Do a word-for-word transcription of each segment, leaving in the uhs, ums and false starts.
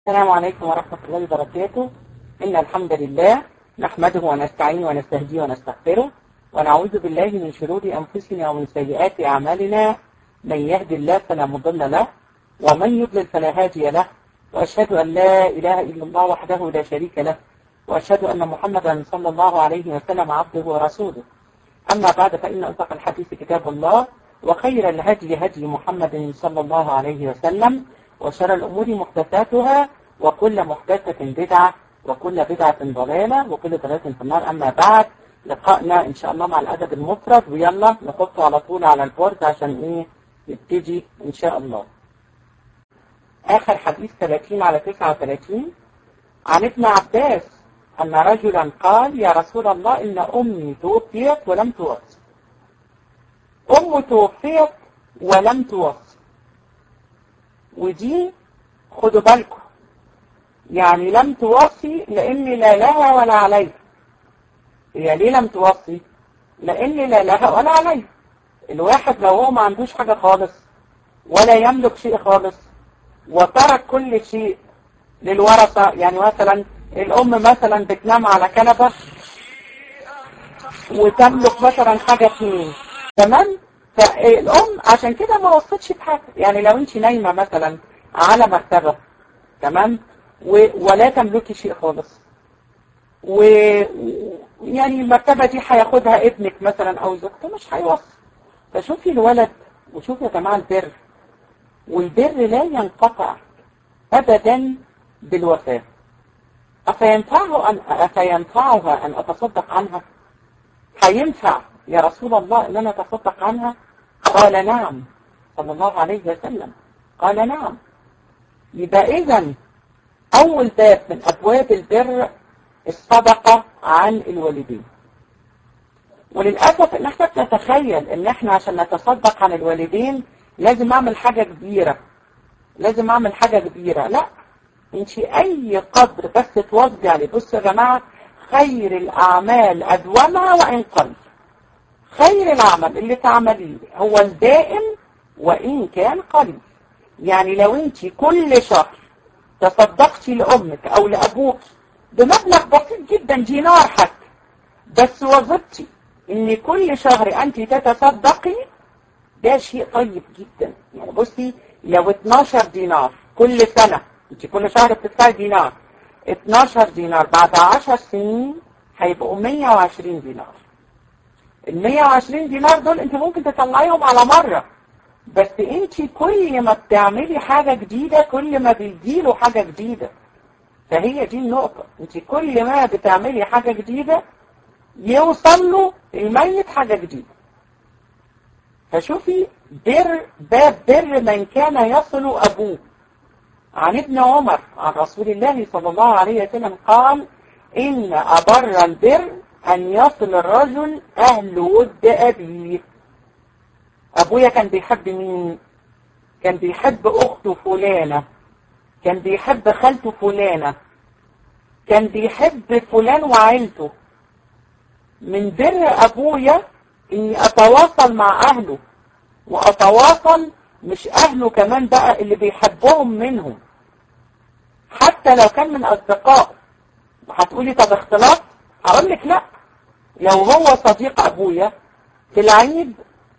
السلام عليكم ورحمة الله وبركاته. إن الحمد لله نحمده ونستعينه ونستهديه ونستغفره ونعوذ بالله من شرور أنفسنا ومن سيئات أعمالنا. من يهد الله فلا مضل له ومن يضلل فلا هادي له، وأشهد أن لا إله إلا الله وحده لا شريك له، وأشهد أن محمدا صلى الله عليه وسلم عبده ورسوله. أما بعد، فإن أصدق الحديث كتاب الله، وخير الهدي هدي محمد صلى الله عليه وسلم، وشر الأمور محدثاتها، وكل محدثة بدعة، وكل بدعة ضلالة، وكل ضلالة في النار. أما بعد، لقائنا إن شاء الله مع الأدب المفرد، ويلا نحطه على طول على البورد عشان إيه نبتدي إن شاء الله. آخر حديث ثلاثين على تسعة وثلاثين. عن ابن عباس أن رجلا قال: يا رسول الله، إن أمي توفيت ولم توفي. أم توفيت ولم توفي، ودي خدوا بالكم، يعني لم توفي لأن لا لها ولا عليها. هي ليه لم توفي؟ لأن لا لها ولا عليها. الواحد لو هو ما عندوش حاجة خالص ولا يملك شيء خالص وترك كل شيء للورثة، يعني مثلا الأم مثلا بتنام على كنبة وتملك مثلا حاجة اثنين، تمام؟ فالأم عشان كده ما وصتش بحاجة. يعني لو انت نايمة مثلا على مرتبة، تمام، ولا تملكي شيء خالص، ويعني المرتبة دي هياخدها ابنك مثلا أو زوجته، مش هيوصل. فشوفي الولد وشوفي يا جماعة البر، والبر لا ينقطع أبدا بالوفاة. أفينفعه أن أفينفعها أن أتصدق عنها؟ هينفع يا رسول الله أن أنا أتصدق عنها؟ قال نعم، صلى الله عليه وسلم قال نعم. يبقى إذن أول باب من أبواب البر الصدقة عن الوالدين. وللأسف إن احنا نتخيل إن احنا عشان نتصدق عن الوالدين لازم أعمل حاجة كبيرة، لازم أعمل حاجة كبيرة. لا، انت أي قدر بس توزعي عليه. بصوا يا جماعة، خير الأعمال أدومها وإن قل. خير العمل اللي تعمليه هو الدائم وإن كان قليل. يعني لو انت كل شهر تصدقتي لأمك أو لأبوك بمبلغ بسيط جدا، دينار حتى، بس وظبتي ان كل شهر انت تتصدقي، ده شيء طيب جدا. يعني بصي، لو اتناشر دينار كل سنة، انت كل شهر بتدفعي دينار، اتناشر دينار بعد عشر سنين هيبقوا مية وعشرين دينار. ال مية وعشرين دينار دول انت ممكن تطلعيهم على مرة، بس انت كل ما بتعملي حاجة جديدة كل ما بيجيله حاجة جديدة. فهي دي النقطة، انت كل ما بتعملي حاجة جديدة يوصل له الميت حاجة جديدة. فشوفي بر باب بر من كان يصل أبوه. عن ابن عمر عن رسول الله صلى الله عليه وسلم قال: إن أبر البر أن يصل الرجل أهل ود أبيه. أبويا كان بيحب مين؟ كان بيحب أخته فلانة، كان بيحب خالته فلانة، كان بيحب فلان وعيلته. من بر أبويا إني أتواصل مع أهله، وأتواصل مش أهله كمان بقى اللي بيحبهم منهم، حتى لو كان من أصدقائه. هتقولي طب اختلاط؟ هقول لك لا. لو هو صديق أبويا في العيد،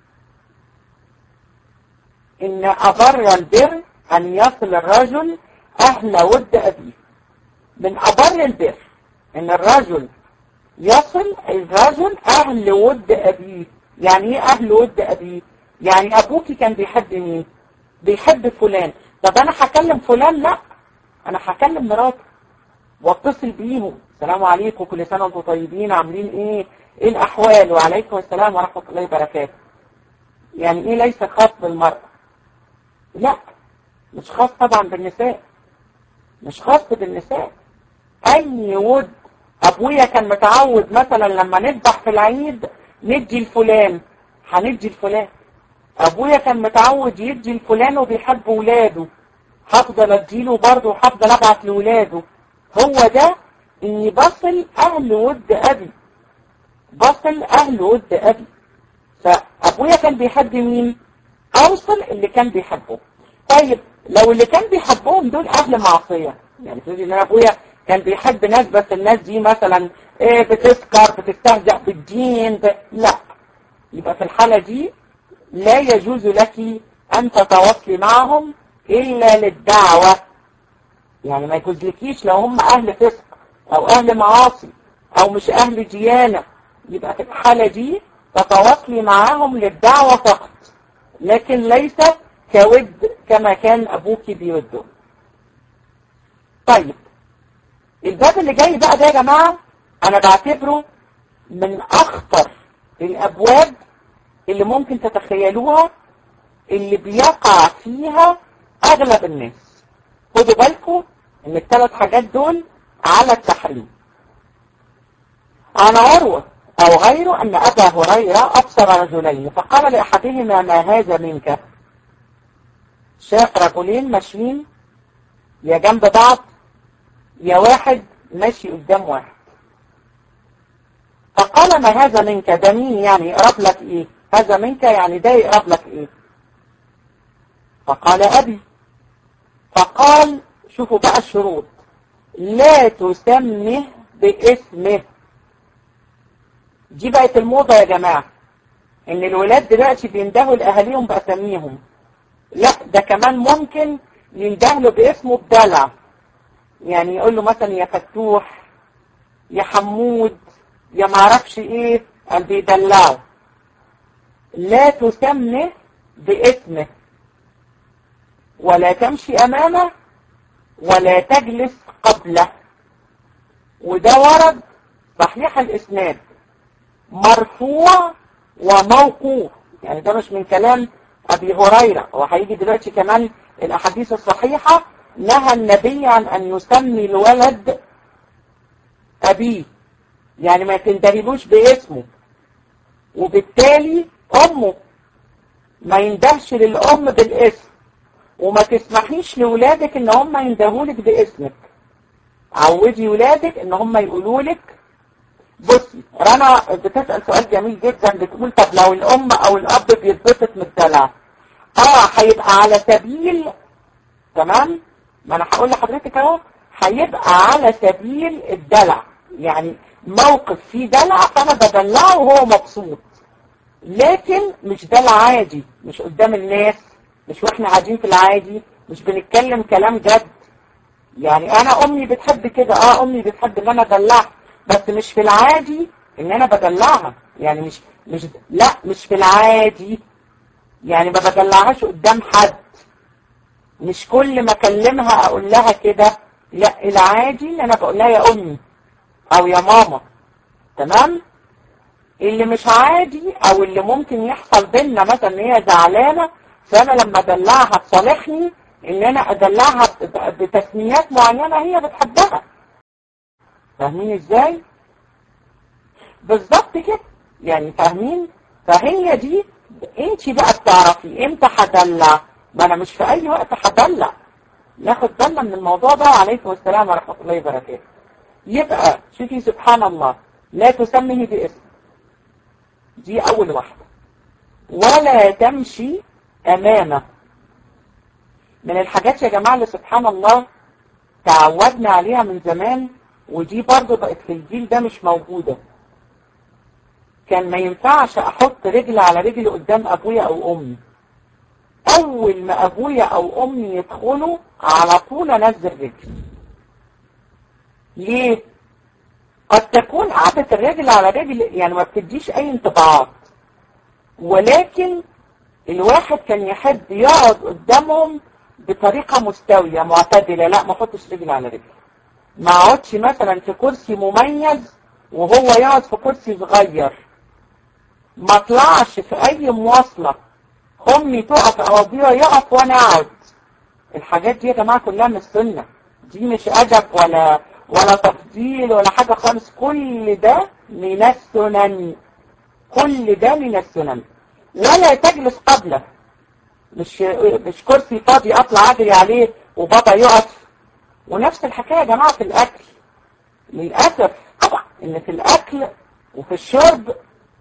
إن أبر البر أن يصل الرجل أهل ود أبيه. من أبر البر إن الرجل يصل الرجل أهل ود أبيه. يعني إيه أهل ود أبيه؟ يعني أبوكي كان بيحب مين؟ بيحب فلان. طب أنا هكلم فلان؟ لا، أنا هكلم مراته واتصل بيهم: السلام عليكم، كل سنة وانتم طيبين، عاملين إيه؟ إيه الأحوال؟ وعليكم السلام ورحمة الله وبركاته. يعني إيه ليس خاص بالمرأة؟ لا، مش خاص طبعا بالنساء، مش خاص بالنساء. أي ود. أبويا كان متعود مثلا لما نذبح في العيد ندي الفلان، هندي الفلان. أبويا كان متعود يدي الفلان وبيحب ولاده، هفضل أديله برضه وهفضل أبعت لولاده. هو ده إني بصل أهل ود أبي، بصل أهل ود أبي. فأبويا كان بيحب مين؟ أوصل اللي كان بيحبه. طيب لو اللي كان بيحبهم دول أهل معصية، يعني تقولي ان انا ابويا كان بيحب ناس بس الناس دي مثلا ايه بتسكر بتستهزأ بالدين ب... لا، يبقى في الحالة دي لا يجوز لك ان تتواصلي معهم الا للدعوة. يعني ما يجوزلكيش لو هم اهل فسق او اهل معاصي او مش اهل ديانة، يبقى في الحالة دي تتواصلي معاهم للدعوة فقط، لكن ليس كود كما كان ابوك بيوده. طيب الباب اللي جاي بقى ده يا جماعة انا بعتبره من اخطر الابواب اللي ممكن تتخيلوها، اللي بيقع فيها اغلب الناس. خدوا بالكم ان الثلاث حاجات دول على التحريم. عن عروة او غيره ان ابا هريرة ابصر رجلين فقال لاحدهما ما هذا منك. شاف رجلين ماشيين يا جنب بعض يا واحد ماشي قدام واحد، فقال ما هذا منك، ده مين يعني يقرب لك ايه؟ هذا منك يعني ده يقرب لك ايه؟ فقال ابي. فقال شوفوا بقى الشروط، لا تسمه باسمه. دي بقت الموضة يا جماعة، ان الولاد دلوقتي بيندهوا لاهاليهم باساميهم، لا ده كمان ممكن يندهلوا باسمه بدلع، يعني يقول له مثلا يا فتوح يا حمود يا معرفش ايه، قال بيدلعه. لا تسمه باسمه ولا تمشي امامه ولا تجلس قبله. وده ورد صحيح الاسناد مرفوع وموقوف، يعني ده مش من كلام ابي هريرة، وهيجي دلوقتي كمان الاحاديث الصحيحة نهى النبي عن ان يسمي الولد ابيه، يعني ما تندهلوش باسمه، وبالتالي امه ما يندهش للام بالاسم، وما تسمحيش لولادك ان هم يندهولك باسمك. عودي ولادك ان هم يقولولك. بصي رنا بتسأل سؤال جميل جدا، بتقول طب لو الام او الاب بيتبسط من الدلع، اه هيبقى على سبيل، تمام، ما انا هقول لحضرتك اهو، هيبقى على سبيل الدلع، يعني موقف فيه دلع فانا بدلعه وهو مبسوط، لكن مش دلع عادي، مش قدام الناس، مش واحنا قاعدين في العادي، مش بنتكلم كلام جد. يعني انا امي بتحب كده، اه امي بتحب ان انا ادلعها، بس مش في العادي ان انا بدلعها، يعني مش مش لا مش في العادي، يعني ما بدلعهاش قدام حد، مش كل ما اكلمها اقول لها كده، لا العادي ان انا بقول لها يا امي او يا ماما، تمام. اللي مش عادي او اللي ممكن يحصل بينا مثلا ان هي زعلانه، فانا لما ادلعها تصالحني ان انا ادلعها بتسميات معينه هي بتحبها. فاهمين ازاي؟ بالظبط كده، يعني فاهمين؟ فهي دي انت بقى بتعرفي امتى هدلع، ما انا مش في اي وقت هدلع. ناخد بالنا من الموضوع ده. وعليكم السلام ورحمه الله وبركاته. يبقى شوفي سبحان الله، لا تسميه باسم، دي اول واحده. ولا تمشي امامه. من الحاجات يا جماعه اللي سبحان الله تعودنا عليها من زمان، ودي برضو بقت في الجيل ده مش موجوده. كان ما ينفعش احط رجل على رجل قدام ابويا او امي. اول ما ابويا او امي يدخلوا على طول انزل رجل. ليه؟ قد تكون قعدة الرجل على رجل يعني ما بتديش اي انطباعات، ولكن الواحد كان يحب يقعد قدامهم بطريقة مستوية معتدلة، لا ما احطش رجل على رجل، ما اقعدش مثلا في كرسي مميز وهو يقعد في كرسي صغير، ما اطلعش في اي مواصلة امي تقف او ابويا يقف وانا اقعد. الحاجات دي يا جماعة كلها من السنة، دي مش ادب ولا ولا تفضيل ولا حاجة خالص، كل ده من السنن، كل ده من السنن. ولا تجلس قبله، مش مش كرسي فاضي اطلع اجري عليه وبابا يقف. ونفس الحكاية يا جماعة في الاكل، للأسف طبعا ان في الاكل وفي الشرب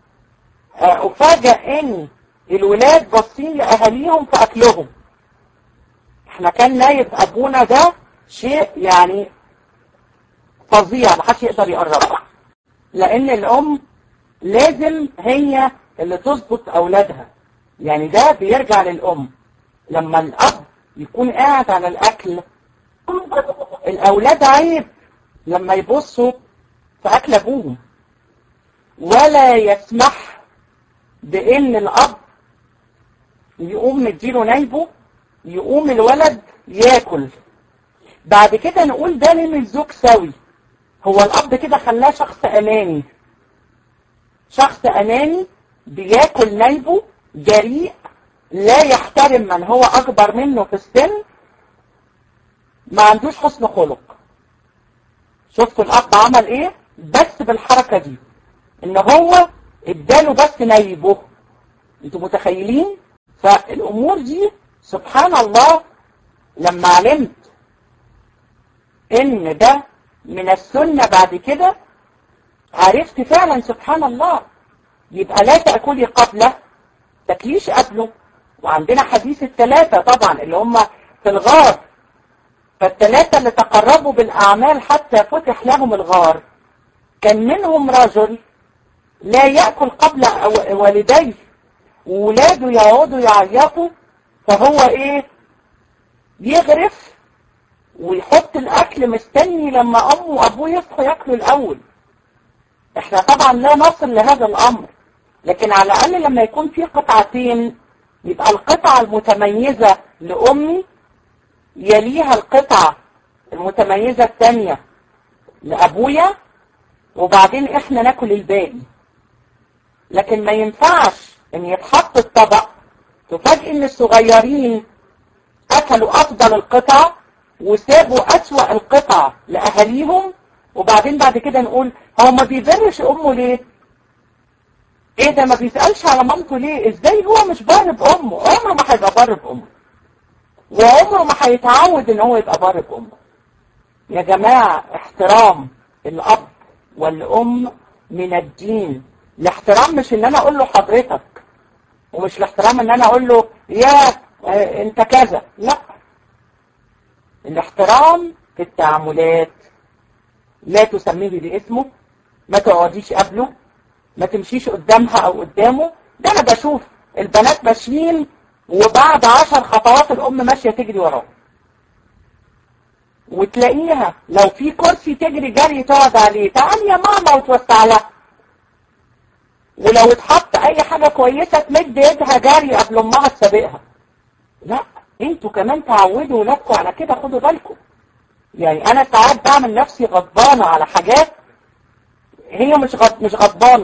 افاجئ ان الولاد باصين لاهاليهم في اكلهم. احنا كان نايب ابونا ده شيء يعني فظيع محدش يقدر يقربه، لان الام لازم هي اللي تظبط اولادها. يعني ده بيرجع للام. لما الاب يكون قاعد على الاكل، الاولاد عيب لما يبصوا في اكل ابوهم، ولا يسمح بان الاب يقوم مديله نايبه يقوم الولد ياكل. بعد كده نقول ده ليه مش زوج سوي. هو الاب كده خلاه شخص اناني، شخص اناني بياكل نايبه، جريء، لا يحترم من هو اكبر منه في السن، ما عندوش حسن خلق. شفتوا الاب عمل ايه؟ بس بالحركة دي ان هو اداله بس نايبه. انتوا متخيلين؟ فالامور دي سبحان الله لما علمت ان ده من السنة بعد كده عرفت فعلا سبحان الله. يبقى لا تأكلي قبله، تاكليش قبله. وعندنا حديث الثلاثة طبعا اللي هم في الغار، فالثلاثة اللي تقربوا بالأعمال حتى فتح لهم الغار، كان منهم رجل لا يأكل قبل والديه، وولاده يقعدوا يعيطوا، فهو ايه؟ يغرف ويحط الأكل مستني لما أمه وأبوه يصحوا يأكلوا الأول. احنا طبعا لا نصل لهذا الأمر، لكن على الأقل لما يكون في قطعتين يبقى القطعة المتميزة لأمي يليها القطعة المتميزة الثانية لأبويا، وبعدين احنا ناكل الباقي. لكن ما ينفعش ان يتحط الطبق تفاجئ ان الصغيرين اكلوا افضل القطع وسابوا اسوأ القطع لاهاليهم، وبعدين بعد كده نقول هو ما بيبرش امه ليه؟ ايه ده ما بيسألش على مامته ليه؟ ازاي هو مش بار بامه؟ عمره ما هيبقى بار بامه، وعمره ما هيتعود ان هو يبقى بار بامه. يا جماعة احترام الاب والام من الدين. الاحترام مش ان انا اقول له حضرتك، ومش الاحترام ان انا اقول له يا اه انت كذا، لا. الاحترام في التعاملات، لا تسميه باسمه، ما تقعديش قبله، ما تمشيش قدامها او قدامه. ده انا بشوف البنات ماشيين وبعد عشر خطوات الام ماشية تجري وراه، وتلاقيها لو في كرسي تجري جري تقعد عليه، تعالي يا ماما وتوسع لها. ولو اتحط اي حاجة كويسة تمد يدها جري قبل امها تسابقها. لا، انتوا كمان تعودوا ولادكم على كده، خدوا بالكم. يعني انا ساعات بعمل نفسي غضبانة على حاجات هي مش غض... مش غضباني.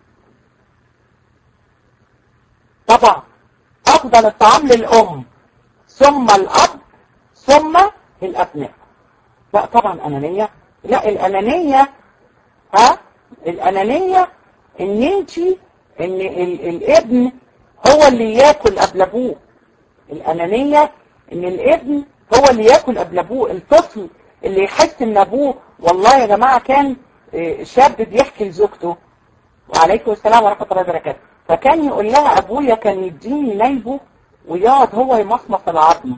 طبعا افضل الطعام للام ثم الاب ثم الابناء. لا طبعا انانية، لا. الانانية ها الانانية ان انتي ان ال... الابن هو اللي ياكل قبل ابوه. الانانية ان الابن هو اللي ياكل قبل ابوه. الطفل اللي يحس ان ابوه، والله يا جماعة كان شاب بيحكي لزوجته وعليكم السلام ورحمة الله وبركاته، فكان يقول لها ابويا كان يديني نايبه ويقعد هو يمصمص العظم.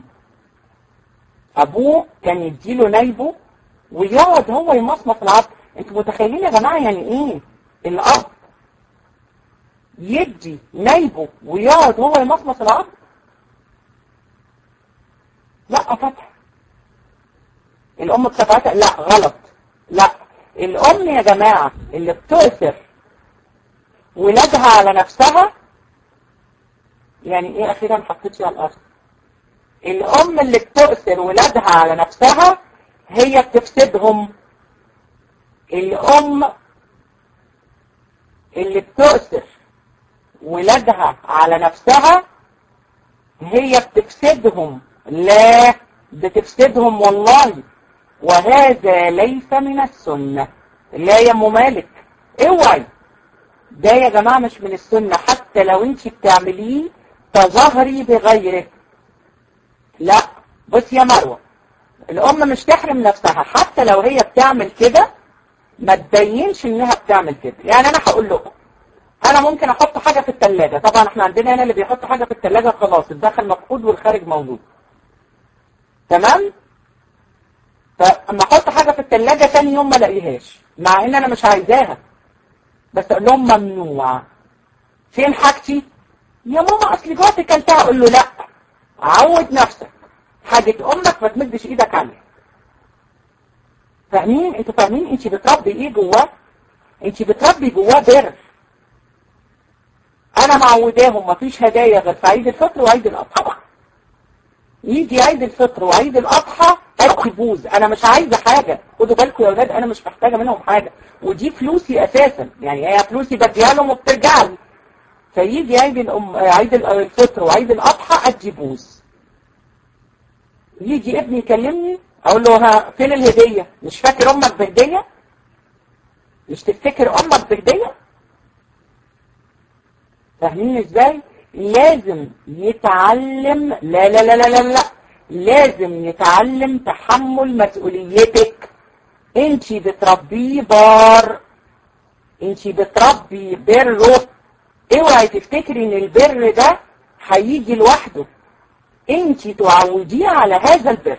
ابوه كان يديله نايبه ويقعد هو يمصمص العظم. انتوا متخيلين يا جماعة يعني ايه الاب يدي نايبه ويقعد هو يمصمص العظم؟ لا فتح. الام بتاعتها لا غلط. لا، الام يا جماعة اللي بتؤثر ولادها على نفسها، يعني ايه اخيرا حطيتي على الارض؟ الام اللي بتؤثر ولادها على نفسها هي بتفسدهم. الام اللي بتؤثر ولادها على نفسها هي بتفسدهم. لا، بتفسدهم والله، وهذا ليس من السنة. لا يا ام مالك، اوعي، ده يا جماعة مش من السنة. حتى لو انت بتعمليه تظاهري بغيره. لا، بص يا مروة، الام مش تحرم نفسها. حتى لو هي بتعمل كده ما تبينش انها بتعمل كده. يعني انا هقول لكم، انا ممكن احط حاجة في الثلاجة. طبعا احنا عندنا هنا اللي بيحط حاجة في الثلاجة خلاص الداخل مفقود والخارج موجود، تمام؟ فاما احط حاجة في الثلاجة ثاني يوم ما الاقيهاش مع ان انا مش عايزاها، بس اقول لهم ممنوع. فين حاجتي؟ يا ماما اصل جواتي كلتها. اقول له لا، عود نفسك حاجة امك ما تمدش ايدك عليها. فاهمين؟ انتوا فاهمين انت بتربي ايه جواه؟ انت بتربي جواه بر. انا معوداهم مفيش هدايا غير في عيد الفطر وعيد الاضحى. يجي عيد الفطر وعيد الاضحى يبوظ، انا مش عايزه حاجه. خدوا بالكم يا اولاد، انا مش محتاجه منهم حاجه، ودي فلوسي اساسا، يعني هي فلوسي بديها لهم وبترجع لي. فيجي عيد الأم... عيد الفطر وعيد الاضحى اديبوظ. يجي ابني يكلمني اقول له ها فين الهديه؟ مش فاكر امك بهديه؟ مش تفتكر امك بهديه؟ فاهمين ازاي؟ لازم يتعلم، لا لا لا لا لا لا لازم يتعلم تحمل مسؤوليتك. انتي بتربيه بار، انتي بتربي بره. اوعي تفتكري ان البر ده هيجي لوحده، انتي تعوديه على هذا البر.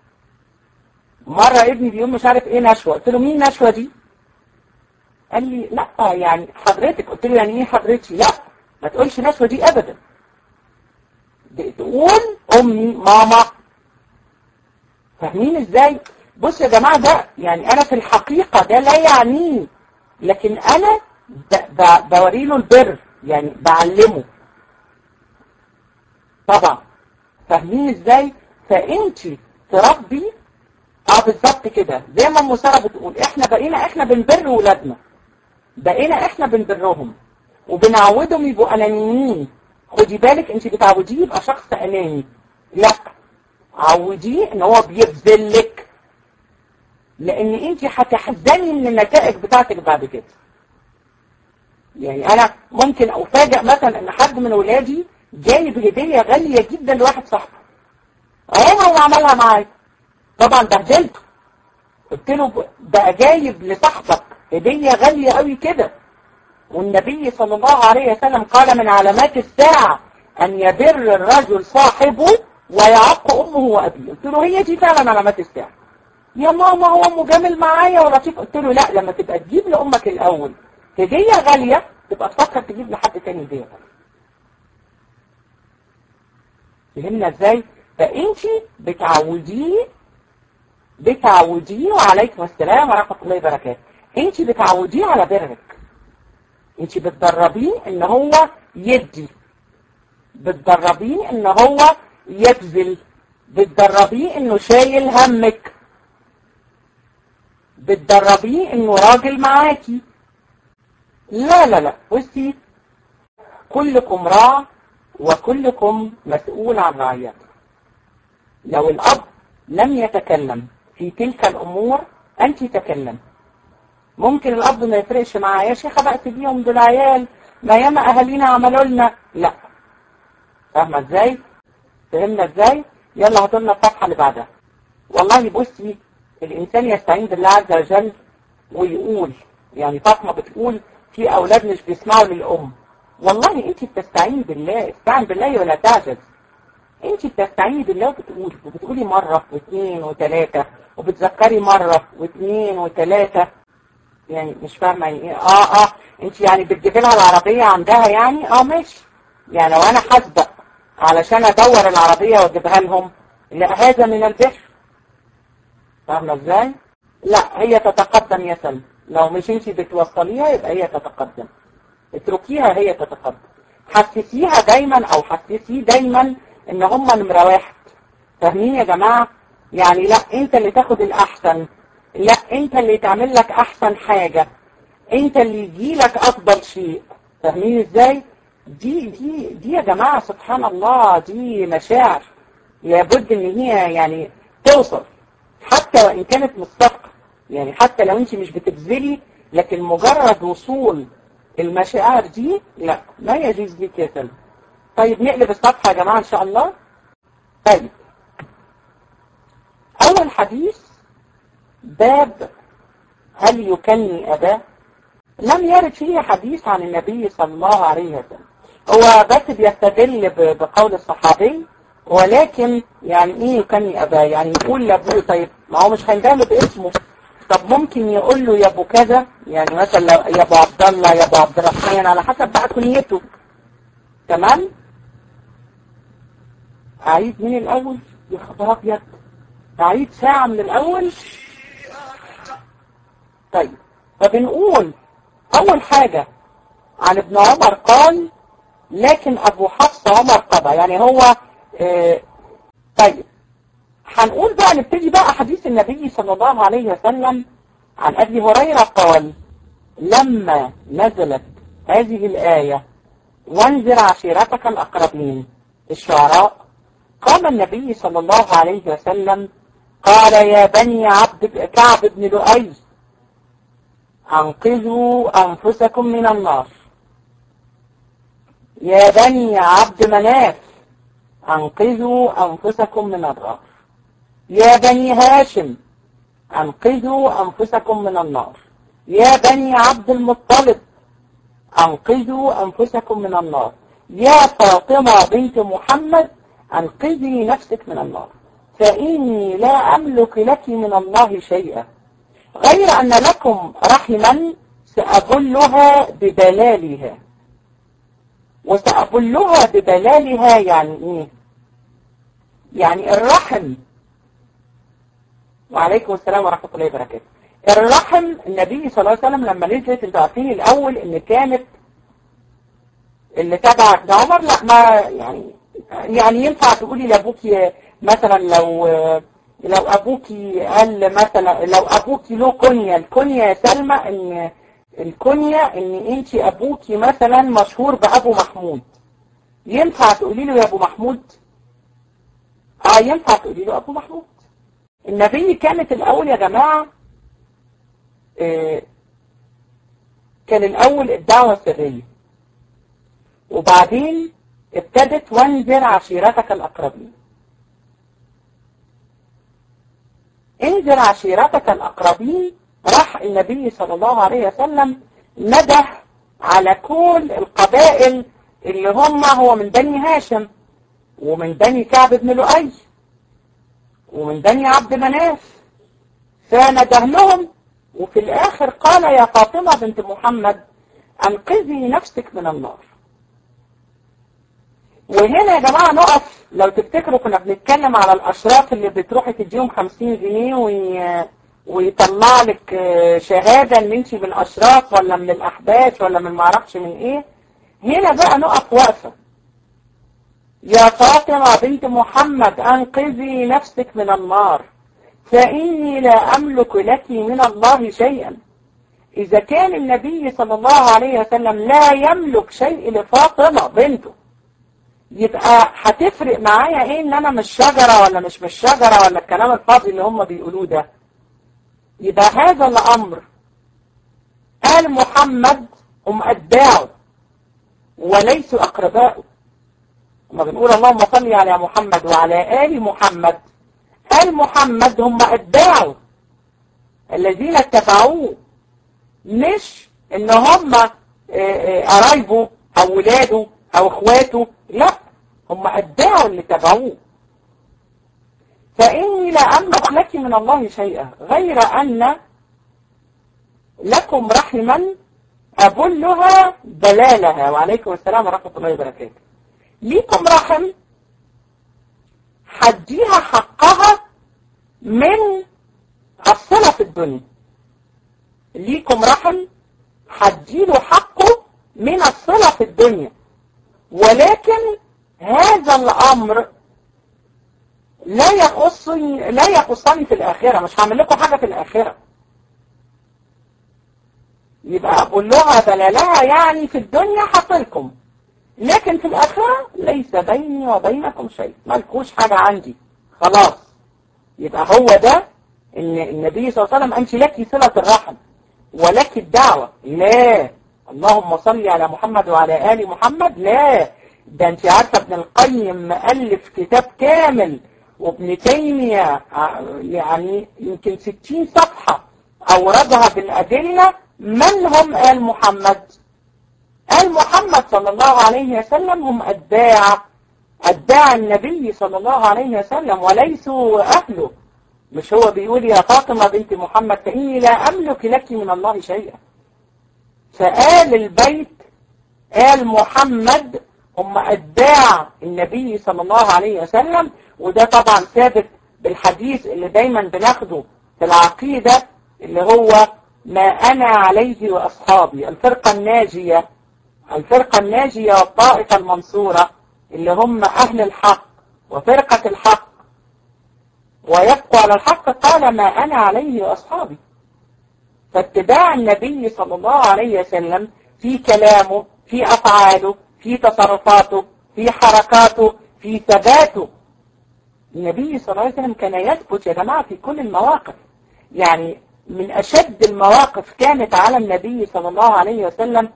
مرة ابني بيقول مش عارف ايه نشوة، قلت له مين نشوة دي؟ قال لي لا يعني حضرتك. قلت له يعني ايه حضرتي؟ لا ما تقولش نشوة دي ابدا، تقول امي ماما. فاهمين ازاي؟ بص يا جماعة، ده يعني انا في الحقيقة ده لا يعنيه، لكن انا بوري له البر، يعني بعلمه طبعا. فاهمين ازاي؟ فانتي تربي اه بالظبط كده زي ما ام ساره بتقول. احنا بقينا احنا بنبر ولادنا، بقينا احنا بنبرهم وبنعودهم يبقوا انانيين. خدي بالك انت بتعوديه يبقى شخص اناني، لا عوديه ان هو بيبذلك، لان انت هتحزني من النتائج بتاعتك بعد كده. يعني انا ممكن افاجئ مثلا ان حد من ولادي جايب هديه غاليه جدا لواحد صاحبه، عمره ما عملها معايا، طبعا بهدلته. قلت له بقى جايب لصاحبك هديه غاليه قوي كده، والنبي صلى الله عليه وسلم قال من علامات الساعه ان يبر الرجل صاحبه ويعق امه وابيه. قلت له هي دي فعلا علامات الساعه. يا ماما هو مجامل معايا ولطيف. قلت له لا، لما تبقى تجيب لامك الاول هديه غاليه تبقى تفكر تجيب لحد تاني هديه غاليه. فهمنا ازاي؟ فانتي بتعوديه بتعوديه وعليكم السلام ورحمه الله وبركاته. انتي بتعوديه على برك، انتي بتدربيه ان هو يدي، بتدربيه ان هو يبذل، بتدربيه انه شايل همك، بتدربيه انه راجل معاكي. لا لا لا بصي، كلكم راع وكلكم مسؤول عن رعيته. لو الأب لم يتكلم في تلك الأمور أنت تكلم. ممكن الأب ما يفرقش معاه، يا شيخة بقى تبيهم دول عيال، ما ياما أهالينا عملوا لنا. لا، فاهمة ازاي؟ فهمنا ازاي؟ يلا هاتولنا الصفحة اللي بعدها. والله بصي، الإنسان يستعين بالله عز وجل ويقول، يعني فاطمة بتقول في أولاد مش بيسمعوا للأم. والله انت بتستعيني بالله، استعين بالله ولا تعجز. انت بتستعيني بالله وبتقولي وبتقولي مرة واثنين وثلاثة، وبتذكري مرة واثنين وثلاثة. يعني مش فاهمة يعني ايه؟ اه اه انت يعني بتجيبي لها العربية عندها يعني؟ اه ماشي. يعني لو انا حاسبق علشان ادور العربية واجيبها لهم، لا هذا من البر. فاهمة ازاي؟ لا، هي تتقدم يا سلمى. لو مش انت بتوصليها يبقى هي تتقدم، اتركيها هي تتقدم. حسسيها دايما او حسسيه دايما ان هم نمرة واحد. فاهمين يا جماعة؟ يعني لا انت اللي تاخد الاحسن، لا انت اللي تعمل لك احسن حاجة، انت اللي يجي لك افضل شيء. فاهمين ازاي؟ دي دي دي يا جماعة سبحان الله، دي مشاعر لابد ان هي يعني توصل، حتى وان كانت مستفقة. يعني حتى لو انت مش بتبذلي، لكن مجرد وصول المشاعر دي لا، ما يجوز لك يا سلمى. طيب نقلب الصفحة يا جماعة ان شاء الله. طيب اول حديث، باب هل يكني اباه. لم يرد فيه حديث عن النبي صلى الله عليه وسلم، هو بس بيستدل بقول الصحابي ولكن يعني ايه يكني اباه؟ يعني يقول لابوه. طيب ما هو مش هيندهله باسمه، طب ممكن يقول له يا ابو كذا، يعني مثلا لو يا ابو عبد الله، يا ابو عبد الرحمن، على حسب بقى كنيته. تمام؟ اعيد من الاول؟ يا خبر ابيض، اعيد ساعة من الاول؟ طيب فبنقول اول حاجة عن ابن عمر قال لكن ابو حفص عمر قضى، يعني هو اه. طيب هنقول بقى، نبتدي بقى حديث النبي صلى الله عليه وسلم. عن ابي هريرة قال لما نزلت هذه الآية وانذر عشيرتك الأقربين، الشعراء، قام النبي صلى الله عليه وسلم قال يا بني عبد كعب بن لؤي أنقذوا أنفسكم من النار، يا بني عبد مناف أنقذوا أنفسكم من النار، يا بني هاشم أنقذوا أنفسكم من النار، يا بني عبد المطلب أنقذوا أنفسكم من النار، يا فاطمة بنت محمد أنقذي نفسك من النار، فإني لا أملك لك من الله شيئا غير أن لكم رحما سأبلها ببلالها. وسأبلها ببلالها يعني إيه؟ يعني الرحم. وعليكم السلام ورحمة الله وبركاته. الرحم النبي صلى الله عليه وسلم لما نزلت، انتوا عارفين الأول إن كانت اللي تبع ابن عمر، لا ما يعني يعني ينفع تقولي لأبوكي مثلا، لو لو أبوكي قال مثلا، لو أبوكي له كنية، الكنية يا سلمى إن الكنية إن أنت أبوكي مثلا مشهور بأبو محمود، ينفع تقولي له يا أبو محمود؟ آه ينفع تقولي له أبو محمود. النبي كانت الأول يا جماعة آه كان الأول الدعوة السرية، وبعدين ابتدت وانذر عشيرتك الأقربين. انذر عشيرتك الأقربين، راح النبي صلى الله عليه وسلم نده على كل القبائل اللي هم هو من بني هاشم ومن بني كعب بن لؤي ومن بني عبد مناف، فنده لهم، وفي الآخر قال يا فاطمة بنت محمد أنقذي نفسك من النار. وهنا يا جماعة نقف، لو تفتكروا كنا بنتكلم على الأشراف اللي بتروحي تديهم خمسين جنيه وي... ويطلع لك شهادة ان انت من الأشراف ولا من الأحباش ولا من معرفش من ايه. هنا بقى نقف وقفة، يا فاطمة بنت محمد أنقذي نفسك من النار فإني لا أملك لك من الله شيئا. إذا كان النبي صلى الله عليه وسلم لا يملك شيء لفاطمة بنته، يبقى هتفرق معايا ايه ان انا مش شجرة ولا مش مش شجرة ولا الكلام الفاضي اللي هم بيقولوه ده؟ يبقى هذا الامر آل محمد هم اتباعه وليسوا اقرباؤه. لما بنقول اللهم صل على محمد وعلى آل محمد، آل محمد هم اتباعه الذين اتبعوه، مش ان هم قرايبه او ولاده او اخواته، لا، هم اتباعوا اللي تبعوه. فإني لا أملك لك من الله شيئا غير أن لكم رحما أبلها بلالها. وعليكم السلام ورحمة الله وبركاته. ليكم رحم حديها حقها من الصلة في الدنيا، ليكم رحم حديله حقه من الصلة في الدنيا، ولكن هذا الأمر لا يخصني لا يخصني في الآخرة، مش هعمل لكم حاجة في الآخرة. يبقى أقول لها بلالها يعني في الدنيا حصلكم، لكن في الآخرة ليس بيني وبينكم شيء، ما لكوش حاجة عندي خلاص. يبقى هو ده إن النبي صلى الله عليه وسلم أنت لك صلة الرحم ولك الدعوة، لا اللهم صل على محمد وعلى آل محمد، لا، ده انت عارفة ابن القيم مؤلف كتاب كامل، وابن تيمية يعني يمكن ستين صفحة أوردها بالأدلة. من هم آل محمد؟ آل محمد صلى الله عليه وسلم هم أتباع أتباع النبي صلى الله عليه وسلم وليسوا أهله. مش هو بيقول يا فاطمة بنت محمد فإني لا أملك لك من الله شيئا. فآل البيت آل محمد هم أتباع النبي صلى الله عليه وسلم، وده طبعا ثابت بالحديث اللي دايما بناخده في العقيدة اللي هو ما أنا عليه وأصحابي، الفرقة الناجية الفرقة الناجية والطائفة المنصورة اللي هم أهل الحق وفرقة الحق ويبقى على الحق. قال ما أنا عليه وأصحابي. فاتباع النبي صلى الله عليه وسلم في كلامه، في أفعاله، في تصرفاته، في حركاته، في ثباته. النبي صلى الله عليه وسلم كان يثبت يا جماعة في كل المواقف. يعني من أشد المواقف كانت على النبي صلى الله عليه وسلم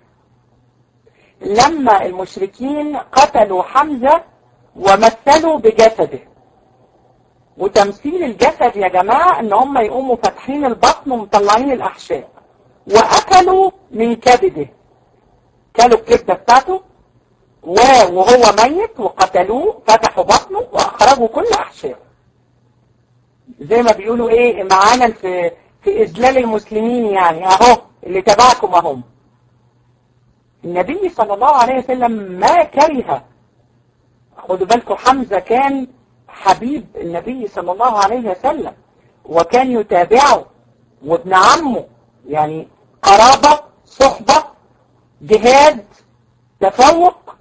لما المشركين قتلوا حمزة ومثلوا بجسده. وتمثيل الجسد يا جماعة ان هم يقوموا فاتحين البطن ومطلعين الأحشاء وأكلوا من كبده، كلوا الكبدة بتاعته وهو ميت وقتلوه، فتحوا بطنه وأخرجوا كل أحشاء. زي ما بيقولوا ايه معانا في في إذلال المسلمين، يعني اهو اللي تبعكم اهم. النبي صلى الله عليه وسلم ما كره. خدوا بالكم حمزة كان حبيب النبي صلى الله عليه وسلم وكان يتابعه وابن عمه، يعني قرابة، صحبة، جهاد، تفوق.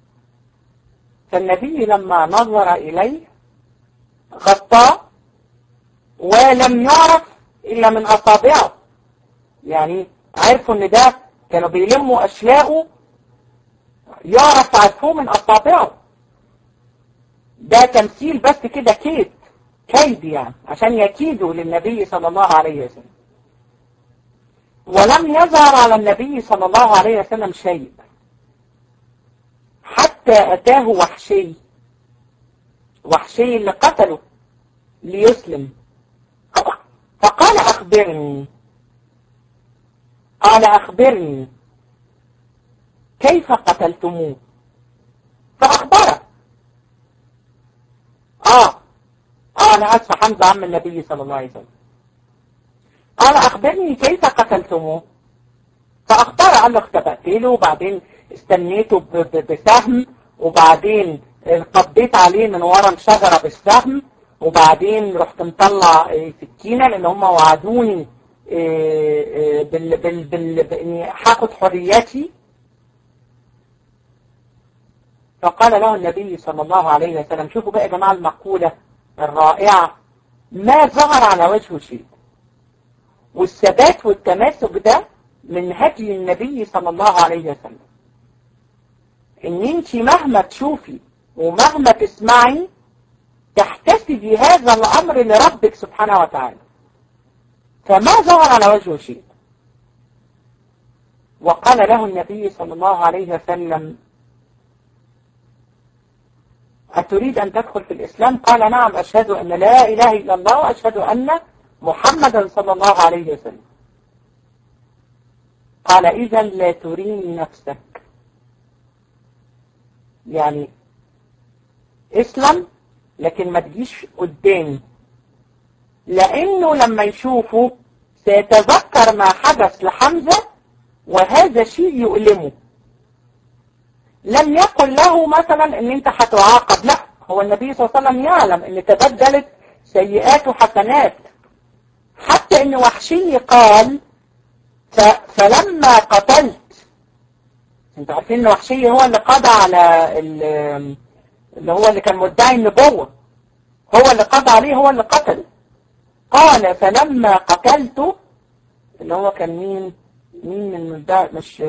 فالنبي لما نظر إليه غطاه ولم يعرف إلا من أصابعه. يعني عرفوا ان ده كانوا بيلموا أشلاءه يعرف عرفوه من أصابعه. ده تمثيل بس كده كيد كيد يعني عشان يكيدوا للنبي صلى الله عليه وسلم. ولم يظهر على النبي صلى الله عليه وسلم شيء حتى أتاه وحشي وحشي اللي قتله ليسلم. فقال أخبرني قال أخبرني كيف قتلتموه؟ فأخبره. آه آه أنا أسفة حمزة عم النبي صلى الله عليه وسلم. قال أخبرني كيف قتلتموه؟ فأخبره. قال له اختبأت له وبعدين استنيته بسهم وبعدين قضيت عليه من ورا الشجرة بالسهم وبعدين رحت مطلع سكينة لأن هم وعدوني بال بال بال بإني هاخد حريتي. فقال له النبي صلى الله عليه وسلم، شوفوا بقى يا جماعة المقولة الرائعة، ما ظهر على وجهه شيء. والثبات والتماسك ده من هدي النبي صلى الله عليه وسلم، ان انت مهما تشوفي ومهما تسمعي تحتسبي هذا الامر لربك سبحانه وتعالى. فما ظهر على وجهه شيء. وقال له النبي صلى الله عليه وسلم، أتريد أن تدخل في الإسلام؟ قال نعم، أشهد أن لا إله إلا الله وأشهد أن محمدا صلى الله عليه وسلم. قال إذا لا تريني نفسك، يعني اسلم لكن ما تجيش قدامي، لأنه لما يشوفه سيتذكر ما حدث لحمزة وهذا شيء يؤلمه. لم يقل له مثلا ان انت هتعاقب، لا، هو النبي صلى الله عليه وسلم يعلم ان تبدلت سيئات وحسنات. حتى ان وحشي قال فلما قتلت، انتوا عارفين ان وحشي هو اللي قضى على اللي هو اللي كان مدعي النبوة، هو اللي قضى عليه، هو اللي قتل. قال فلما قتلته، اللي هو كان مين مين المدعي؟ مش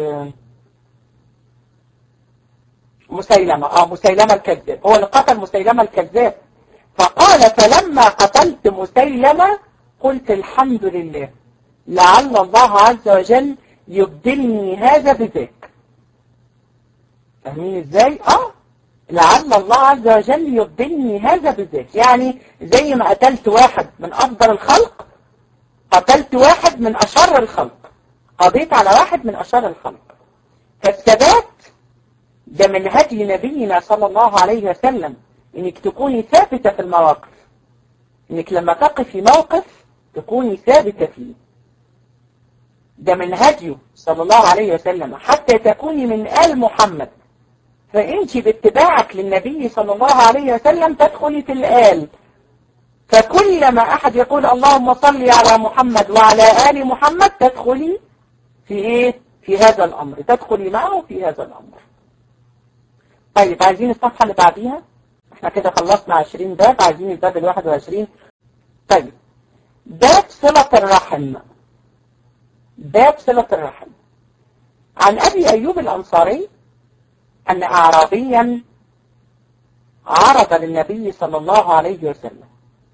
مسيلمة، اه مسيلمة الكذاب، هو اللي قتل مسيلمة الكذاب. فقال فلما قتلت مسيلمة قلت الحمد لله، لعل الله عز وجل يبدلني هذا بذاك. فاهمين ازاي؟ اه لعل الله عز وجل يبدلني هذا بذاك، يعني زي ما قتلت واحد من افضل الخلق قتلت واحد من اشر الخلق، قضيت على واحد من اشر الخلق. فالثبات ده من هدي نبينا صلى الله عليه وسلم انك تكوني ثابتة في المواقف، انك لما تقف في موقف تكوني ثابتة فيه. ده من هديه صلى الله عليه وسلم حتى تكوني من آل محمد. فانت باتباعك للنبي صلى الله عليه وسلم تدخلي في الآل. فكلما أحد يقول اللهم صل على محمد وعلى آل محمد تدخلي في إيه؟ في هذا الأمر، تدخلي معه في هذا الأمر. طيب عايزين الصفحة اللي بعديها. احنا كده خلصنا عشرين باب، عايزين الباب الواحد وعشرين. طيب باب صلة الرحم. باب صلة الرحم. عن أبي أيوب الأنصاري أن أعرابيا عرض للنبي صلى الله عليه وسلم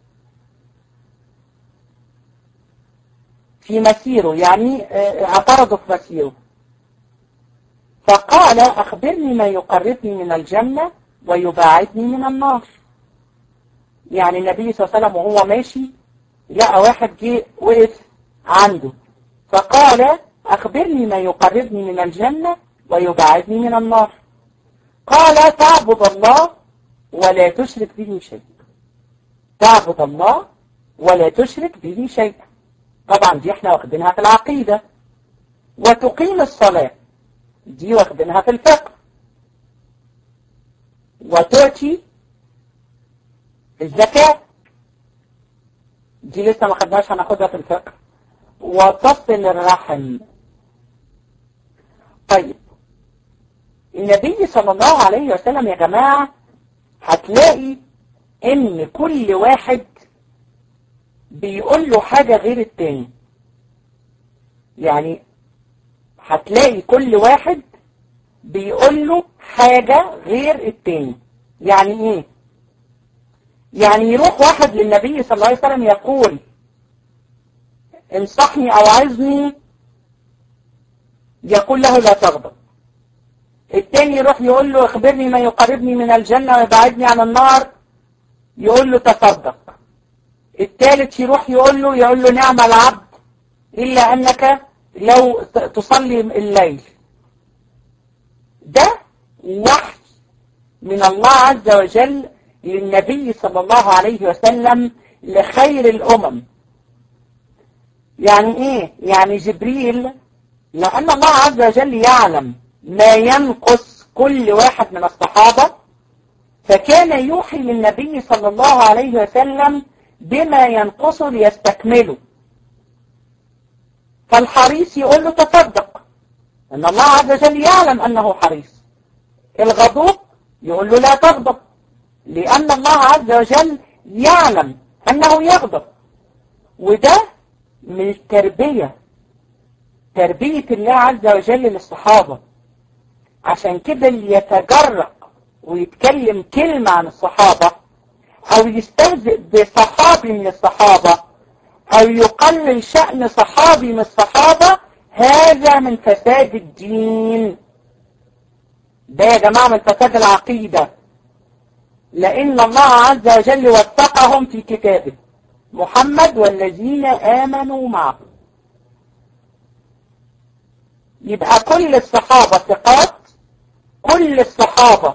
في مسيره، يعني اعترضوا في مسيره، فقال أخبرني ما يقربني من الجنة ويباعدني من النار. يعني النبي صلى الله عليه وسلم وهو ماشي لقى واحد جه وقف عنده فقال أخبرني ما يقربني من الجنة ويباعدني من النار. قال تعبد الله ولا تشرك به شيء. تعبد الله ولا تشرك به شيء. طبعا دي احنا واخدينها في العقيدة. وتقيم الصلاة دي واخدينها في الفقه. وتؤتي الزكاة دي لسه ما خدناش، هناخدها في الفقه. وتصل الرحم. طيب النبي صلى الله عليه وسلم يا جماعة هتلاقي ان كل واحد بيقول له حاجة غير التاني. يعني هتلاقي كل واحد بيقول له حاجة غير التاني. يعني ايه؟ يعني يروح واحد للنبي صلى الله عليه وسلم يقول انصحني او عايزني، يقول له لا تغضب. التاني يروح يقول له اخبرني ما يقربني من الجنة ويبعدني عن النار، يقول له تصدق. الثالث يروح يقول له يقول له نعم العبد إلا أنك لو تصلي الليل. ده وحي من الله عز وجل للنبي صلى الله عليه وسلم لخير الأمم. يعني إيه؟ يعني جبريل لأن الله عز وجل يعلم ما ينقص كل واحد من الصحابة، فكان يوحي للنبي صلى الله عليه وسلم بما ينقصه ليستكمله. فالحريص يقول له تصدق، ان الله عز وجل يعلم انه حريص. الغضوب يقول له لا تغضب، لان الله عز وجل يعلم انه يغضب. وده من التربية، تربية الله عز وجل للصحابة. عشان كده اللي يتجرأ ويتكلم كلمة عن الصحابة او يستهزئ بصحابي من الصحابة او يقلل شأن صحابي من الصحابة، هذا من فساد الدين. ده يا جماعة من فساد العقيدة. لان الله عز وجل وثقهم في كتابه محمد والذين آمنوا معه. يبقى كل الصحابة ثقات، كل الصحابة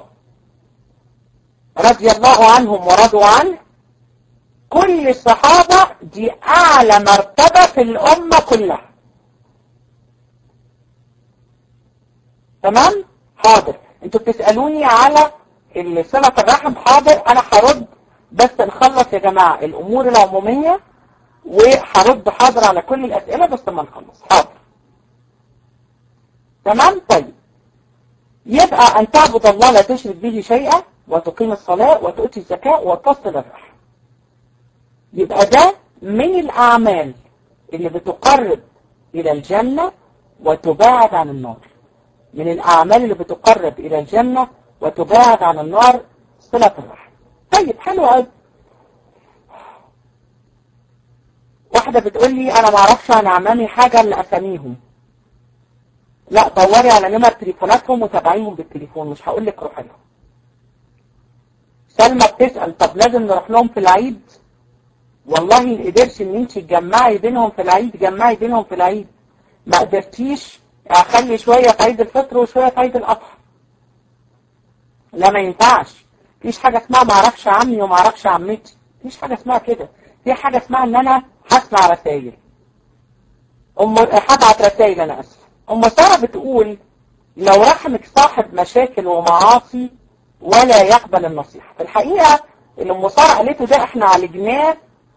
رضي الله عنهم ورضوا عنه، كل الصحابة دي أعلى مرتبة في الأمة كلها. تمام؟ حاضر. انتوا بتسألوني على صلة الرحم. حاضر أنا هرد، بس نخلص يا جماعة الأمور العمومية وهرد حاضر على كل الأسئلة بس ما نخلص. حاضر. تمام؟ طيب يبقى أن تعبد الله لا تشرك به شيئا وتقيم الصلاة وتؤتي الزكاة وتصل الرحم. يبقى ده من الأعمال اللي بتقرب إلى الجنة وتباعد عن النار. من الأعمال اللي بتقرب إلى الجنة وتباعد عن النار صلة الرحم. طيب حلو قوي. واحدة بتقول لي أنا ما اعرفش عن أعمامي حاجة إلا أساميهم. لا دوري على نمر تليفوناتهم وتابعيهم بالتليفون، مش هقول لك روحي لهم. سلمى بتسأل طب لازم نروح لهم في العيد؟ والله ما قدرش ان انت تجمعي بينهم في العيد جمعي بينهم في العيد. ما قدرتيش اخلي شوية في عيد الفطر وشوية في عيد الأضحى. لا ما ينفعش. مفيش حاجة اسمها ما اعرفش عمي وما اعرفش عمتي، مفيش حاجة اسمها كده. في حاجة اسمها ان انا هسمع رسائل. ام هبعت رسائل، انا اسف. ام سارة بتقول لو رحمك صاحب مشاكل ومعاصي ولا يقبل النصيحة. في الحقيقة اللي ام سارة قالته ده احنا عالجناه.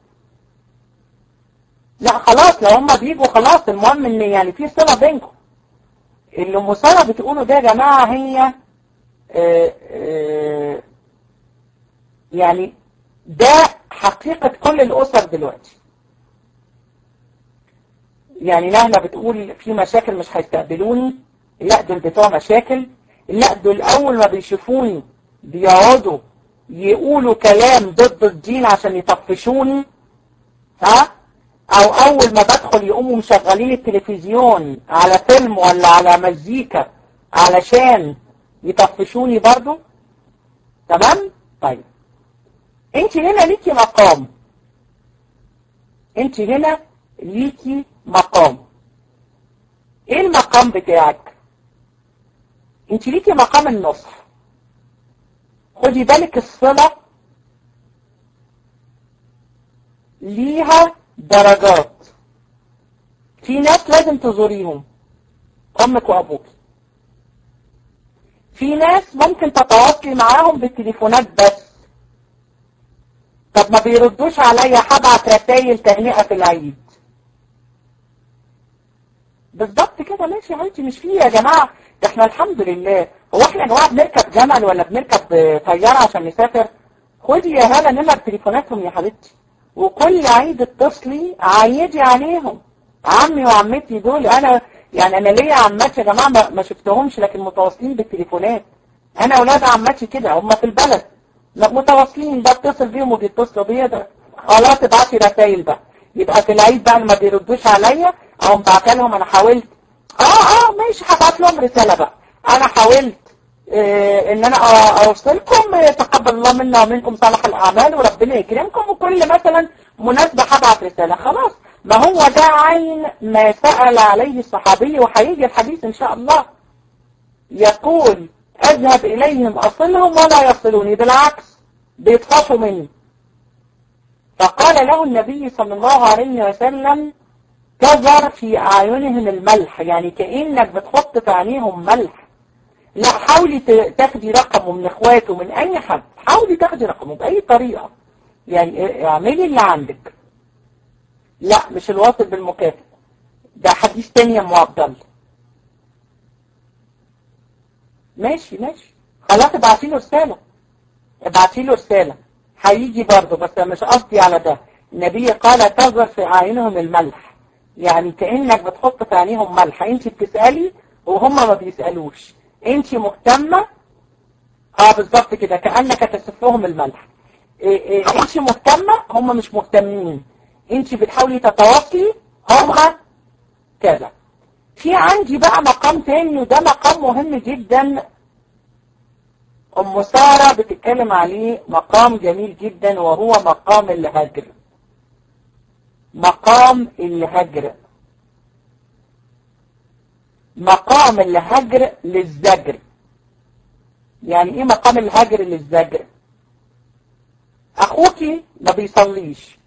لا خلاص، لو هم بيجوا خلاص، المهم ان يعني في صلة بينكم. اللي ام سارة بتقوله ده يا جماعة هي آآ آآ يعني ده حقيقة كل الأسر دلوقتي. يعني نهلة بتقول في مشاكل مش هيستقبلوني، لا دول بتوع مشاكل، لا دول أول ما بيشوفوني بيقعدوا يقولوا كلام ضد الدين عشان يطفشوني، ها؟ أو أول ما بدخل يقوموا مشغلين التلفزيون على فيلم ولا على مزيكا علشان يطفشوني برضو. تمام؟ طيب انت هنا ليكي مقام، انت هنا ليكي مقام. ايه المقام بتاعك؟ انت ليكي مقام النصح. خدي بالك الصلة ليها درجات. في ناس لازم تزوريهم، امك وابوك. في ناس ممكن تتواصلي معاهم بالتليفونات بس. طب ما بيردوش عليا، هبعت رسائل تهنئة في العيد. بالظبط كده، ماشي يا حبيبتي. مش فيه يا جماعة، ده احنا الحمد لله. هو احنا يا جماعة بنركب جمل ولا بنركب طيارة عشان نسافر؟ خدي يا هلا نمر تليفوناتهم يا حبيبتي، وكل عيد اتصلي عيدي عليهم. عمي وعمتي دول انا يعني انا ليا عماتي يا جماعة ما شفتهمش لكن متواصلين بالتليفونات. انا اولاد عماتي كده هم في البلد متواصلين، بتصل بيهم وبيتصلوا بيا، ده خلاص ابعتي رسايل بقى. يبقى في العيد بقى ما بيردوش عليا او بعت لهم انا حاولت اه اه ماشي هبعت لهم رساله بقى، انا حاولت آه ان انا اوصلكم، تقبل الله منا ومنكم صالح الاعمال وربنا يكرمكم، وكل مثلا مناسبه هبعت رساله. خلاص، ما هو ده عين ما سأل عليه الصحابي، وهيجي الحديث ان شاء الله. يقول اذهب اليهم اصلهم ولا يصلوني، بالعكس بيطفشوا مني. فقال له النبي صلى الله عليه وسلم تظهر في اعينهم الملح، يعني كأنك بتحط في عينيهم ملح. لا حاولي تاخدي رقمه من اخواته من اي حد، حاولي تاخدي رقمه باي طريقة، يعني اعملي اللي عندك. لا مش الواصل بالمكافئ، ده حديث تاني يا ام عبد الله. ماشي ماشي خلاص، ابعتي له رسالة، ابعتي له رسالة هيجي برضه، بس مش قصدي على ده. النبي قال تظهر في اعينهم الملح، يعني كأنك بتحط في عينيهم ملح. انت بتسألي وهم ما بيسألوش، انت مهتمة. اه بالظبط كده، كأنك تسفهم الملح. إيه إيه انت مهتمة، هم مش مهتمين. انت بتحاولي تتواصلي، هم كذا. في عندي بقى مقام تاني، وده مقام مهم جدا. ام سارة بتتكلم عليه، مقام جميل جدا، وهو مقام الهجر. مقام الهجر مقام الهجر للزجر. يعني ايه مقام الهجر للزجر؟ اخوكي ما بيصليش،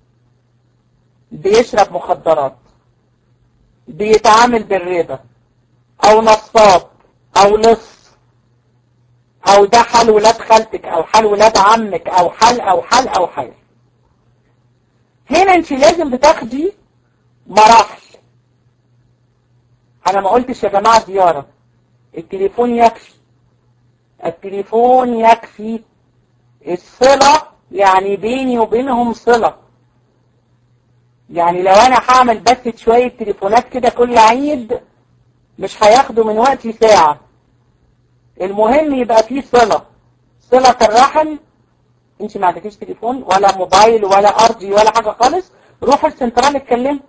بيشرب مخدرات، بيتعامل بالربا، او نصاب، او لص، او ده حال ولاد خالتك، او حال ولاد عمك، او حال او حال او حال. هنا انت لازم بتاخدي مراحل. انا ما قلتش يا جماعة زيارة، التليفون يكفي، التليفون يكفي. الصلة يعني بيني وبينهم صلة. يعني لو انا هعمل بس شوية تليفونات كده كل عيد مش هياخدوا من وقتي ساعة. المهم يبقى فيه صلة، صلة الرحم. انت ما عندكيش تليفون ولا موبايل ولا ارضي ولا حاجة خالص، روح السنترال اتكلم.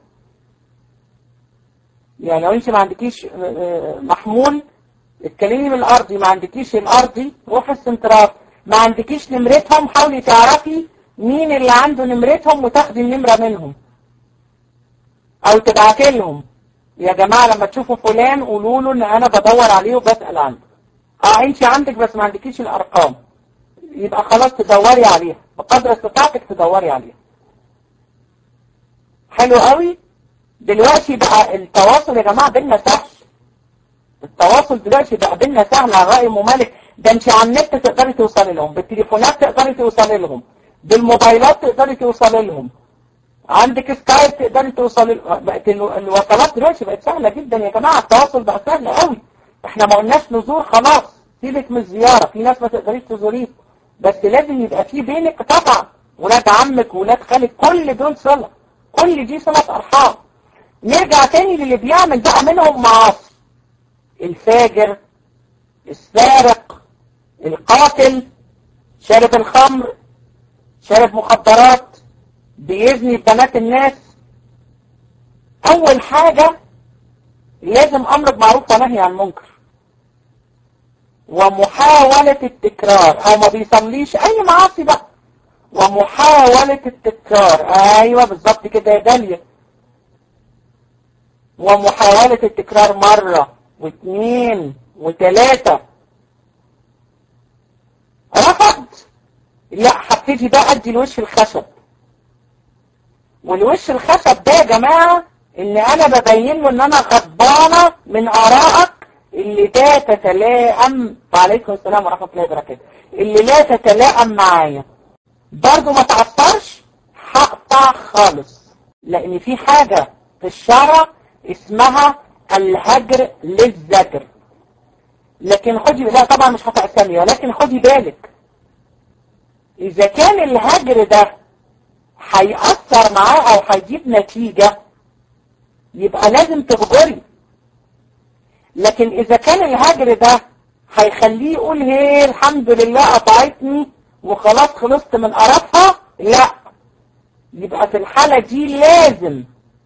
يعني لو انت ما عندكيش محمول اتكلمي من الارضي، ما عندكيش الارضي روح السنترال، ما عندكيش نمرتهم حاولي تعرفي مين اللي عنده نمرتهم وتاخدي النمرة منهم، او تبعتي لهم يا جماعة لما تشوفوا فلان قولوا له ان انا بدور عليه وبسأل عنه. اه انت عندك بس ما عندكيش الارقام، يبقى خلاص تدوري عليها بقدر استطاعتك، تدوري عليها. حلو قوي. دلوقتي بقى التواصل يا جماعة بينا سهل، التواصل دلوقتي بقى بينا سهل على رأي ام مالك. ده انت على النت تقدري توصلي لهم، بالتليفونات تقدري توصلي لهم، بالموبايلات تقدري توصلي لهم، عندك سكايب تقدري توصلي. بقت الوصلات دلوقتي بقت سهلة جدا يا جماعة، التواصل بقى سهل قوي. احنا ما قلناش نزور خلاص، سيبك من الزيارة، في ناس ما تقدريش تزوريه، بس لازم يبقى في بينك طبعا ولاد عمك ولاد خالك، كل دول صلة، كل دي صلة أرحام. نرجع تاني للي بيعمل بقى منهم معاصي، الفاجر، السارق، القاتل، شارب الخمر، شارب مخدرات، بيزني ببنات الناس. أول حاجة لازم أمر بمعروف ونهي عن المنكر، ومحاولة التكرار، أو ما بيصليش أي معاصي بقى، ومحاولة التكرار. أيوة بالظبط كده يا داليا، ومحاولة التكرار مرة واثنين وثلاثة. رفض، لا هبتدي بقى ادي الوش الخشب. والوش الخشب ده يا جماعة ان انا ببين له ان انا غضبانة من ارائك اللي لا تتلائم، وعليكم السلام ورحمة الله وبركاته، اللي لا تتلائم معايا. برضو ما تعصرش، هقطع خالص، لان في حاجة في الشرع اسمها الهجر للزجر. لكن خدي، لا طبعا مش هتعسلي، ولكن خدي بالك اذا كان الهجر ده هيأثر معاه او هيجيب نتيجة يبقى لازم تغجري. لكن اذا كان الهجر ده هيخليه يقول هي الحمد لله قطعتني وخلاص خلصت من قرفها، لا، يبقى في الحالة دي لازم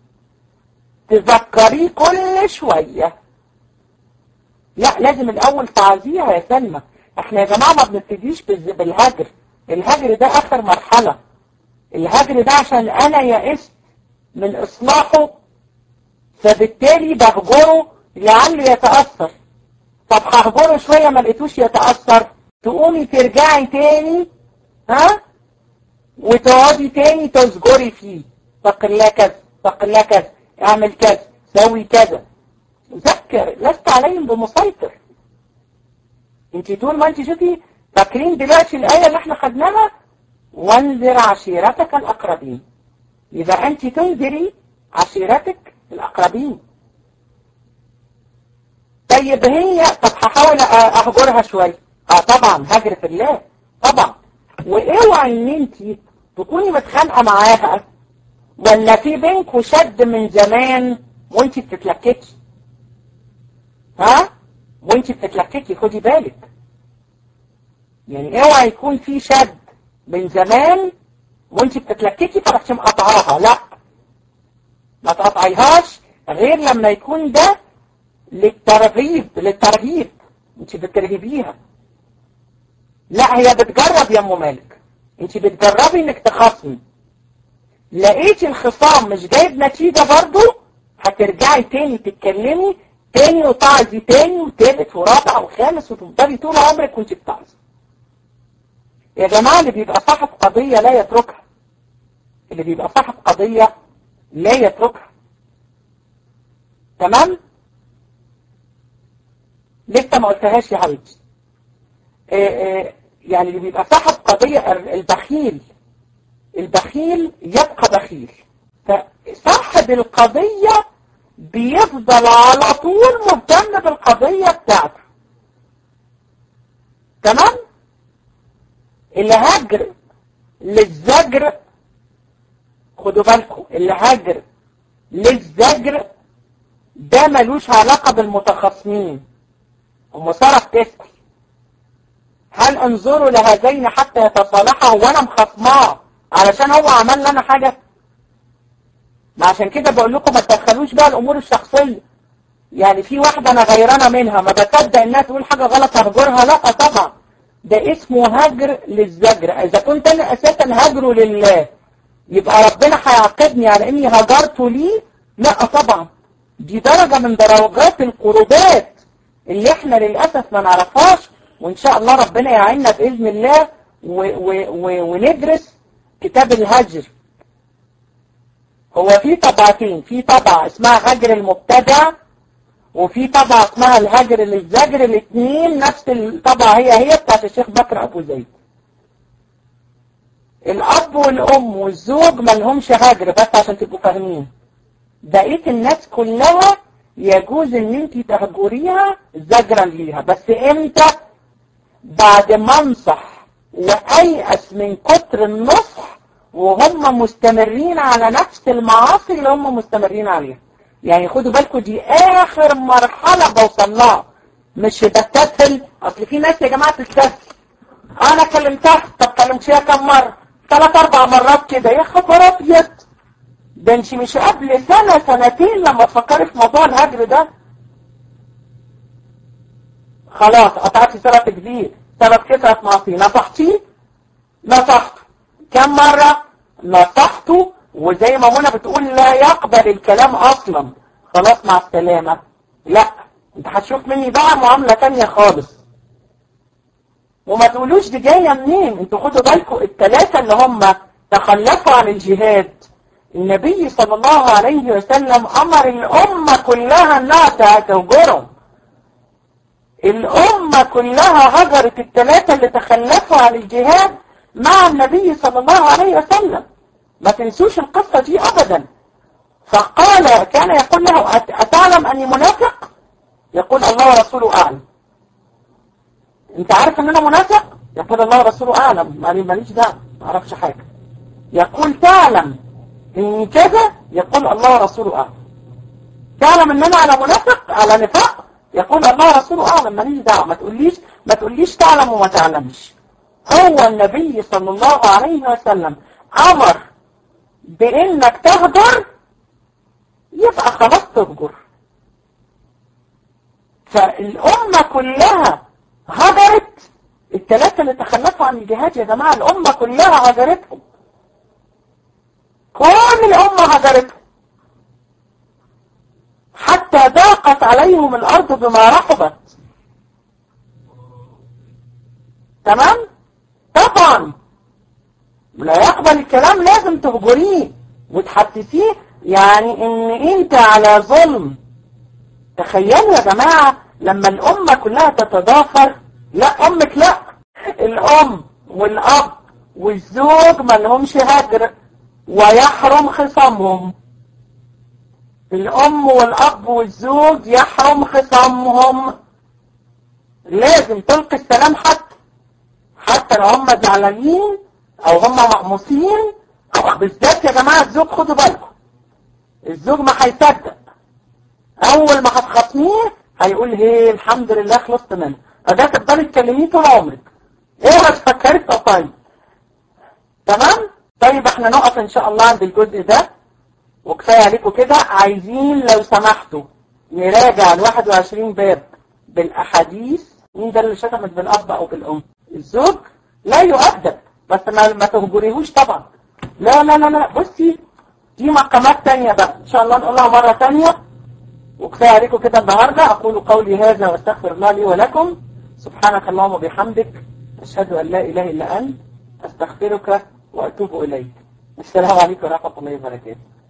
تذكريه كل شوية. لا لازم الاول تعزيها يا سلمى. احنا يا جماعة ما بنبتديش بالهجر، الهجر ده اخر مرحلة. الهجر ده عشان انا يئست من اصلاحه، فبالتالي بهجره لعله يتأثر. طب ههجره شوية ما لقيتوش يتأثر، تقومي ترجعي تاني ها وتقعدي تاني تزجري فيه، اتق الله كذا، اتق الله كذا، اعمل كذا، سوي كذا. ذكر، لست عليهم بمسيطر. انت طول ما انت شوفي، فاكرين دلوقتي الآية اللي احنا خدناها، وانذر عشيرتك الأقربين. يبقى انت تنذري عشيرتك الأقربين. طيب هي، طب هحاول اهجرها شوية. اه طبعا هجر في الله طبعا. واوعي ان انت تكوني متخانقة معاها ولا في بينكوا شد من زمان وانت بتتلككي. ها وانت بتتلككي خدي بالك، يعني اوعي يكون في شد من زمان وانت بتتلككي فرحتي مقطعاها. لا، ما تقطعيهاش غير لما يكون ده للترغيب، للترهيب، انت بترهبيها. لا هي بتجرب يا ام مالك، انت بتجربي انك تخاصمي. لقيتي الخصام مش جايب نتيجة برضو، هترجعي تاني تتكلمي تاني وتعزي تاني وتالت ورابع وخامس، وتفضلي طول عمرك وانت بتعزي. يا جماعة اللي بيبقى صاحب قضية لا يتركها، اللي بيبقى صاحب قضية لا يتركها. تمام؟ لسه ما قلتهاش يا حبيبتي. يعني اللي بيبقى صاحب قضية البخيل، البخيل يبقى بخيل. فصاحب القضية بيفضل على طول مهتم بالقضية بتاعته. تمام؟ الهجر للزجر، خدوا بالكم، الهجر للزجر ده ملوش علاقة بالمتخاصمين. ام سارة بتسأل هل انظروا لهذين حتى يتصالحا، وانا مخصماه علشان هو عمل لنا حاجة؟ ما عشان كده بقول لكم ما تدخلوش بقى الامور الشخصية. يعني في واحدة انا غيرانة منها ما بصدق انها تقول حاجة غلط ههجرها، لا طبعا، ده اسمه هجر للزجر. اذا كنت انا اساسا هجره لله يبقى ربنا هيعاقبني على اني هجرته ليه؟ لا طبعا، دي درجة من درجات القربات اللي احنا للأسف ما نعرفهاش، وإن شاء الله ربنا يعيننا بإذن الله و و و وندرس كتاب الهجر. هو في طبعتين، في طبعة اسمها هجر المبتدع، وفي طبعة اسمها الهجر للزجر، الاثنين نفس الطبعة هي هي بتاعت الشيخ بكر أبو زيد. الأب والأم والزوج ما لهمش هجر، بس عشان تبقوا فاهمين. بقية الناس كلها يجوز ان انت تهجريها زجرا ليها، بس امتى؟ بعد ما انصح وأيأس من كتر النصح وهم مستمرين على نفس المعاصي اللي هم مستمرين عليها. يعني خدوا بالكم دي آخر مرحلة بوصل لها، مش بستسهل. أصل في ناس يا جماعة تستسهل، أنا كلمتها، طب كلمتها كم مرة؟ ثلاث أربع مرات كده، يا خبر أبيض. ده انت مش قبل سنة سنتين لما تفكري في موضوع الهجر ده خلاص قطعتي سبب كبير، سبب كثرة معصية. نصحتيه؟ نصحته. كم مرة؟ نصحته، وزي ما منى بتقول لا يقبل الكلام أصلا. خلاص مع السلامة. لا، انت هتشوف مني بقى معاملة تانية خالص. وما تقولوش دي جاية منين. انتوا خدوا بالكم الثلاثة اللي هم تخلفوا عن الجهاد، النبي صلى الله عليه وسلم أمر الأمة كلها أنها تهجرهم. الأمة كلها هجرت الثلاثة اللي تخلفوا عن الجهاد مع النبي صلى الله عليه وسلم. ما تنسوش القصة دي أبدا. فقال، كان يقول له أتعلم أني منافق؟ يقول الله ورسوله أعلم. أنت عارف أن أنا منافق؟ يقول الله ورسوله أعلم. ماليش دعوة، ما أعرفش حاجة. يقول تعلم إن كذا؟ يقول الله ورسوله أعلم. تعلم أن أنا على منافق على نفاق؟ يقول الله ورسوله أعلم. ماليش دعوة، ما تقوليش ما تقوليش تعلم وما تعلمش. هو النبي صلى الله عليه وسلم أمر بإنك تهجر، يبقى خلاص تهجر. فالأمة كلها هجرت الثلاثة اللي تخلفوا عن الجهاد يا جماعة. الأمة كلها هجرتهم، كل الأمة هجرتهم، حتى ضاقت عليهم الأرض بما رحبت. تمام؟ طبعا لا يقبل الكلام، لازم تهجريه وتحسسيه يعني ان انت على ظلم. تخيلوا يا جماعة لما الأمة كلها تتضافر. لا أمك لا، الأم والأب والزوج ما لهمش هجر ويحرم خصامهم. الأم والأب والزوج يحرم خصامهم، لازم تلقي السلام حتى حتى لو هم زعلانين أو هم مقموصين. أو بالذات يا جماعة الزوج، خدوا بالكم الزوج ما هيصدق. أول ما هتخاصميه هيقول هي الحمد لله خلصت منه. فده تفضلي تكلميه طول عمرك. إيه هتفكري طيب؟ تمام؟ طيب احنا نقف إن شاء الله عند الجزء ده، وكفاية عليكم كده. عايزين لو سمحتوا نراجع ال واحد وعشرين باب بالأحاديث. مين ده اللي شتمت بالأب أو بالأم؟ الزوج لا يؤدب، بس ما, ما تهجريهوش طبعا. لا لا لا لا، بصي دي مقامات تانية بقى إن شاء الله نقولها مرة تانية. وكفاية عليكم كده النهاردة. أقول قولي هذا واستغفر الله لي ولكم. سبحانك اللهم وبحمدك، أشهد أن لا إله إلا أنت، أستغفرك وأتوب إليك. السلام عليكم ورحمة الله وبركاته.